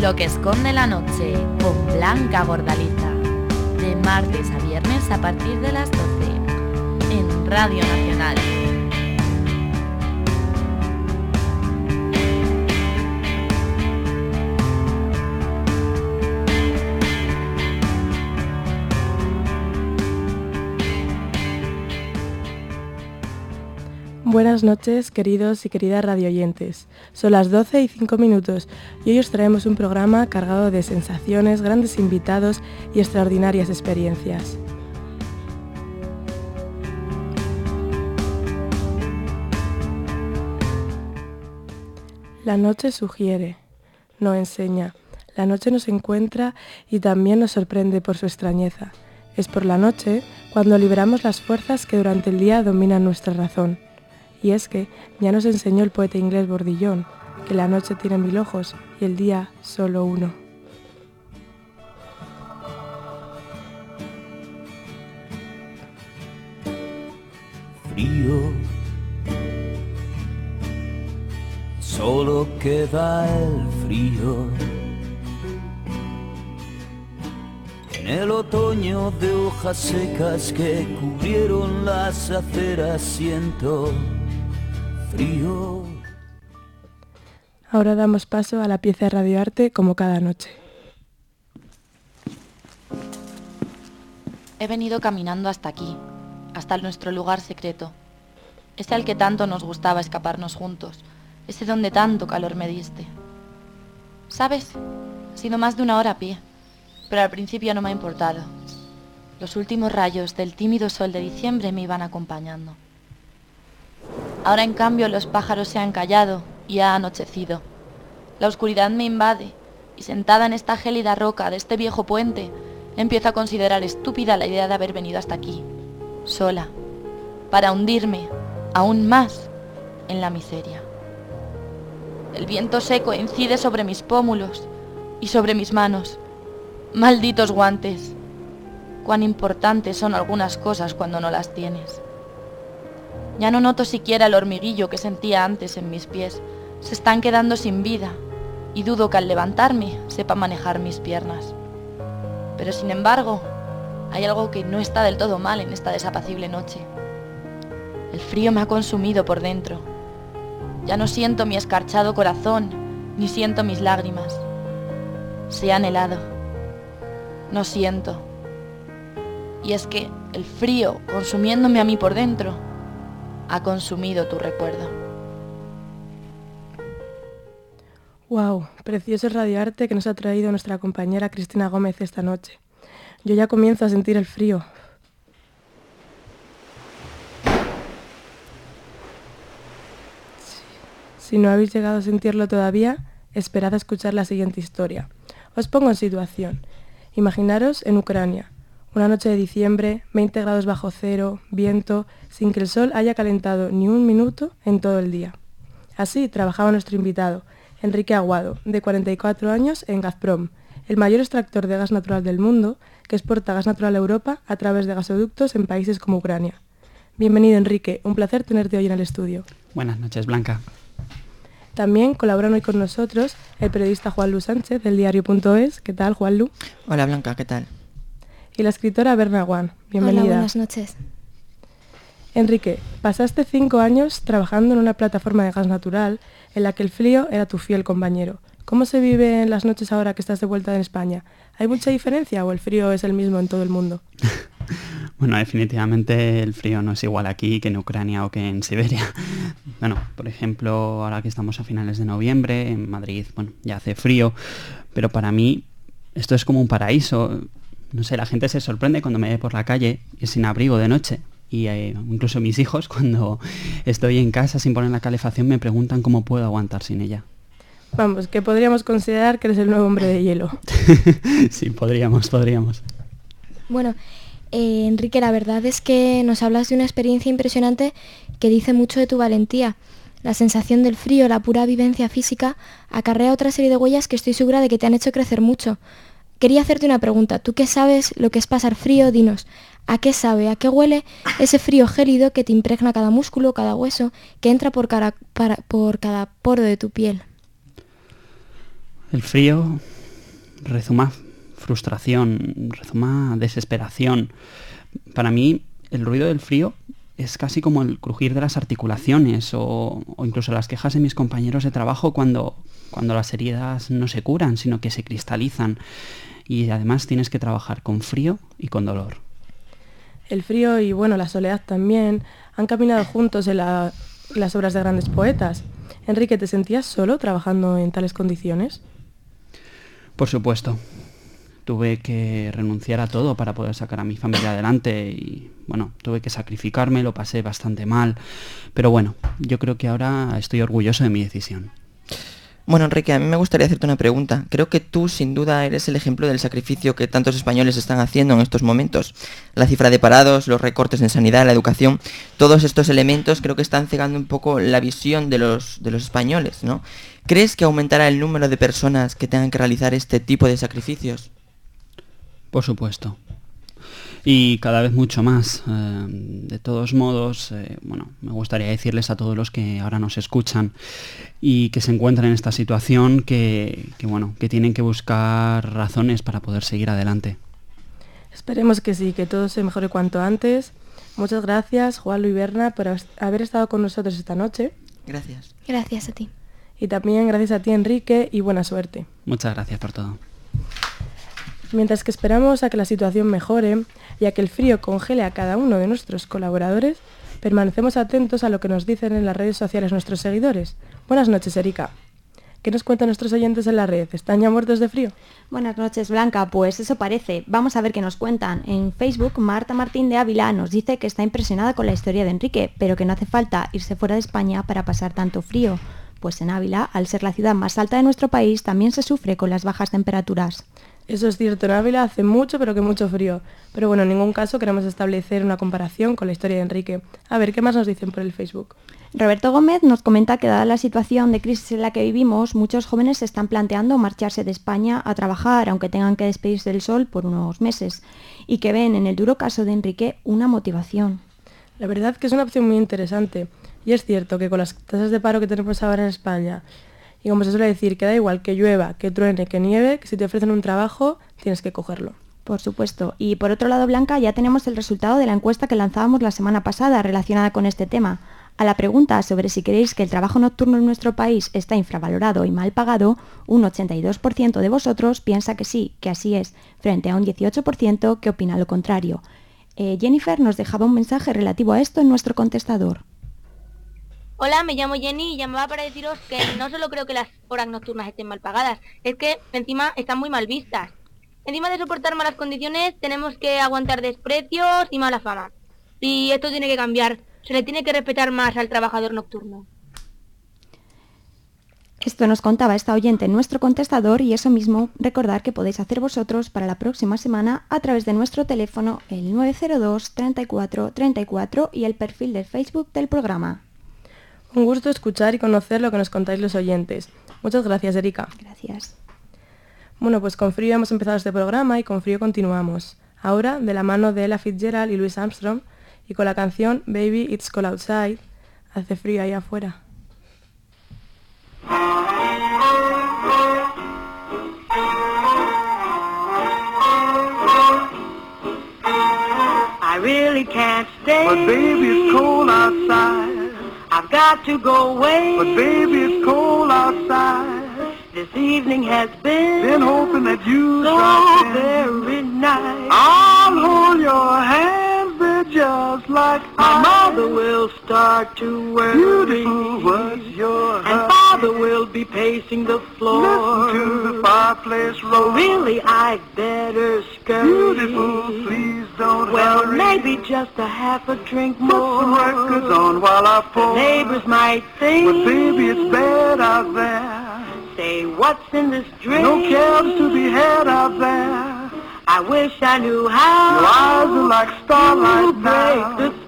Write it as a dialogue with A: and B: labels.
A: Lo que esconde la noche con Blanca Gordaliza. De martes a viernes a partir de las 12 en Radio Nacional.
B: Buenas noches, queridos y queridas radioyentes. Son las 12:05 y hoy os traemos un programa cargado de sensaciones, grandes invitados y extraordinarias experiencias. La noche sugiere, no enseña. La noche nos encuentra y también nos sorprende por su extrañeza. Es por la noche cuando liberamos las fuerzas que durante el día dominan nuestra razón. Y es que ya nos enseñó el poeta inglés Bordillón que la noche tiene 1000 ojos y el día solo uno.
C: Frío, solo queda el frío. En el otoño de hojas secas que cubrieron las aceras siento frío.
B: Ahora damos paso a la pieza de radioarte como cada noche.
A: He venido caminando hasta aquí, hasta nuestro lugar secreto. Ese al que tanto nos gustaba escaparnos juntos, ese donde tanto calor me diste. ¿Sabes? Ha sido más de 1 hora a pie, pero al principio no me ha importado. Los últimos rayos del tímido sol de diciembre me iban acompañando. Ahora en cambio los pájaros se han callado y ha anochecido. La oscuridad me invade y sentada en esta gélida roca de este viejo puente, empiezo a considerar estúpida la idea de haber venido hasta aquí, sola, para hundirme aún más en la miseria. El viento seco incide sobre mis pómulos y sobre mis manos. Malditos guantes. Cuán importantes son algunas cosas cuando no las tienes. Ya no noto siquiera el hormiguillo que sentía antes en mis pies. Se están quedando sin vida y dudo que al levantarme sepa manejar mis piernas. Pero sin embargo, hay algo que no está del todo mal en esta desapacible noche. El frío me ha consumido por dentro. Ya no siento mi escarchado corazón, ni siento mis lágrimas. Se han helado. No siento. Y es que el frío, consumiéndome a mí por dentro, ha consumido tu recuerdo.
B: ¡Wow! Precioso el radioarte que nos ha traído nuestra compañera Cristina Gómez esta noche. Yo ya comienzo a sentir el frío. Si no habéis llegado a sentirlo todavía, esperad a escuchar la siguiente historia. Os pongo en situación. Imaginaros en Ucrania. Una noche de diciembre, 20 grados bajo cero, viento, sin que el sol haya calentado ni un minuto en todo el día. Así trabajaba nuestro invitado, Enrique Aguado, de 44 años en Gazprom, el mayor extractor de gas natural del mundo, que exporta gas natural a Europa a través de gasoductos en países como Ucrania. Bienvenido, Enrique, un placer tenerte hoy en el estudio.
D: Buenas noches, Blanca.
B: También colaboran hoy con nosotros el periodista Juanlu Sánchez, del diario.es. ¿Qué tal, Juanlu?
E: Hola, Blanca, ¿qué tal?
B: Y la escritora Berna Guan. Bienvenida.
F: Hola, buenas noches.
B: Enrique, pasaste 5 años trabajando en una plataforma de gas natural en la que el frío era tu fiel compañero. ¿Cómo se vive en las noches ahora que estás de vuelta en España? ¿Hay mucha diferencia o el frío es el mismo en todo el mundo?
D: Bueno, definitivamente el frío no es igual aquí que en Ucrania o que en Siberia. Bueno, por ejemplo, ahora que estamos a finales de noviembre, en Madrid, bueno, ya hace frío, pero para mí esto es como un paraíso. No sé, la gente se sorprende cuando me ve por la calle y sin abrigo de noche. Y incluso mis hijos, cuando estoy en casa sin poner la calefacción, me preguntan cómo puedo aguantar sin ella.
B: Vamos, que podríamos considerar que eres el nuevo hombre de hielo.
D: Sí, podríamos.
F: Bueno, Enrique, la verdad es que nos hablas de una experiencia impresionante que dice mucho de tu valentía. La sensación del frío, la pura vivencia física, acarrea otra serie de huellas que estoy segura de que te han hecho crecer mucho. Quería hacerte una pregunta. Tú que sabes lo que es pasar frío, dinos, ¿a qué sabe, a qué huele ese frío gélido que te impregna cada músculo, cada hueso, que entra por cada poro de tu piel?
D: El frío rezuma frustración, rezuma desesperación. Para mí, el ruido del frío es casi como el crujir de las articulaciones o incluso las quejas de mis compañeros de trabajo cuando las heridas no se curan, sino que se cristalizan. Y además tienes que trabajar con frío y con dolor.
B: El frío y, bueno, la soledad también han caminado juntos en las obras de grandes poetas. Enrique, ¿te sentías solo trabajando en tales condiciones?
D: Por supuesto. Tuve que renunciar a todo para poder sacar a mi familia adelante y, bueno, tuve que sacrificarme, lo pasé bastante mal. Pero bueno, yo creo que ahora estoy orgulloso de mi decisión.
E: Bueno, Enrique, a mí me gustaría hacerte una pregunta. Creo que tú, sin duda, eres el ejemplo del sacrificio que tantos españoles están haciendo en estos momentos. La cifra de parados, los recortes en sanidad, la educación, todos estos elementos creo que están cegando un poco la visión de los españoles, ¿no? ¿Crees que aumentará el número de personas que tengan que realizar este tipo de sacrificios?
D: Por supuesto. Y cada vez mucho más. De todos modos, me gustaría decirles a todos los que ahora nos escuchan y que se encuentran en esta situación que tienen que buscar razones para poder seguir adelante.
B: Esperemos que sí, que todo se mejore cuanto antes. Muchas gracias, Juan Luis Berna, por haber estado con nosotros esta noche.
E: Gracias.
F: Gracias a ti.
B: Y también gracias a ti, Enrique, y buena suerte.
D: Muchas gracias por todo.
B: Mientras que esperamos a que la situación mejore y a que el frío congele a cada uno de nuestros colaboradores, permanecemos atentos a lo que nos dicen en las redes sociales nuestros seguidores. Buenas noches, Erika. ¿Qué nos cuentan nuestros oyentes en la red? ¿Están ya muertos de frío?
G: Buenas noches, Blanca. Pues eso parece. Vamos a ver qué nos cuentan. En Facebook, Marta Martín de Ávila nos dice que está impresionada con la historia de Enrique, pero que no hace falta irse fuera de España para pasar tanto frío. Pues en Ávila, al ser la ciudad más alta de nuestro país, también se sufre con las bajas temperaturas.
B: Eso es cierto, en Ávila hace mucho, pero que mucho frío. Pero bueno, en ningún caso queremos establecer una comparación con la historia de Enrique. A ver, ¿qué más nos dicen por el Facebook?
G: Roberto Gómez nos comenta que dada la situación de crisis en la que vivimos, muchos jóvenes se están planteando marcharse de España a trabajar, aunque tengan que despedirse del sol por unos meses, y que ven en el duro caso de Enrique una motivación.
B: La verdad que es una opción muy interesante. Y es cierto que con las tasas de paro que tenemos ahora en España, y como se suele decir, que da igual que llueva, que truene, que nieve, que si te ofrecen un trabajo, tienes que cogerlo.
G: Por supuesto. Y por otro lado, Blanca, ya tenemos el resultado de la encuesta que lanzábamos la semana pasada relacionada con este tema. A la pregunta sobre si creéis que el trabajo nocturno en nuestro país está infravalorado y mal pagado, un 82% de vosotros piensa que sí, que así es, frente a un 18% que opina lo contrario. Jennifer nos dejaba un mensaje relativo a esto en nuestro contestador.
H: Hola, me llamo Jenny y llamaba para deciros que no solo creo que las horas nocturnas estén mal pagadas, es que encima están muy mal vistas. Encima de soportar malas condiciones, tenemos que aguantar desprecios y mala fama. Y esto tiene que cambiar, se le tiene que respetar más al trabajador nocturno.
G: Esto nos contaba esta oyente en nuestro contestador y eso mismo recordar que podéis hacer vosotros para la próxima semana a través de nuestro teléfono el 902 34 34 y el perfil de Facebook del programa.
B: Un gusto escuchar y conocer lo que nos contáis los oyentes. Muchas gracias, Erika.
G: Gracias.
B: Bueno, pues con frío hemos empezado este programa y con frío continuamos. Ahora, de la mano de Ella Fitzgerald y Louis Armstrong, y con la canción Baby It's Cold Outside, hace frío ahí afuera.
I: I really can't stay, but baby it's cold outside. I've got to go away, but baby it's cold outside. This evening has been hoping that you so very nice. I'll hold your hands, they're just like my mother will start to worry. Beautiful was your and father will be pacing the floor. Listen to the fireplace roar. Really, I'd better scurry. Beautiful, please don't well, hurry. Maybe just a half a drink more. Put some records on while I pour. The neighbors might think, but baby, it's bad out there. Say, what's in this drink? No cabs to be had out there. I wish I knew how. Your eyes are like starlight to break the